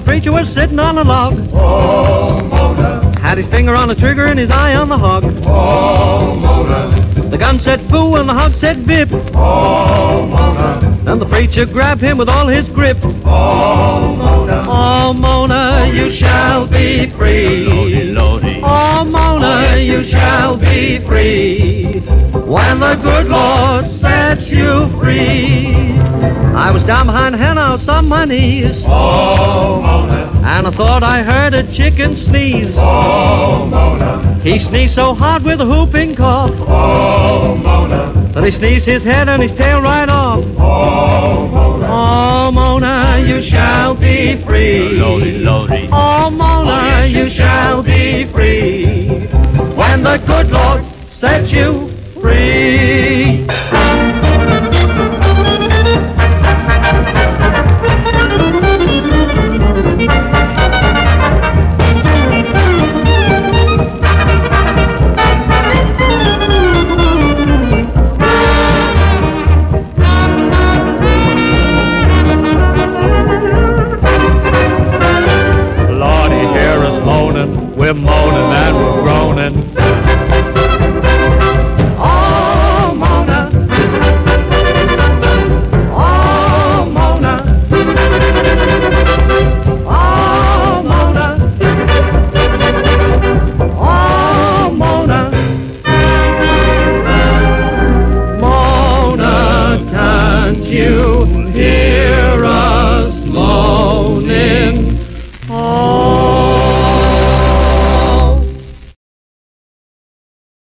preacher was sitting on a log. Oh, Mona. Had his finger on the trigger and his eye on the hog. Oh, Mona. The gun said boo and the hog said bip. Oh, Mona. Then the preacher grabbed him with all his grip. Oh, Mona. Oh, Mona, you shall be free. Lordy, lordy. Oh, Mona, you shall be free. When the good Lord sets you free. I was down behind the hen house on my knees. Oh, Mona. And I thought I heard a chicken sneeze. Oh, Mona. He sneezed so hard with a whooping cough Oh, Mona. that he sneezed his head and his tail right off. Oh, Mona. Oh, Mona, you shall be free. Lordy, lordy. Oh, Mona, you shall be free. When the good Lord sets you free. We're moaning and we're groaning. Oh, Mona. Oh, Mona. Oh, Mona. Oh, Mona. Mona, can't you hear us moaning?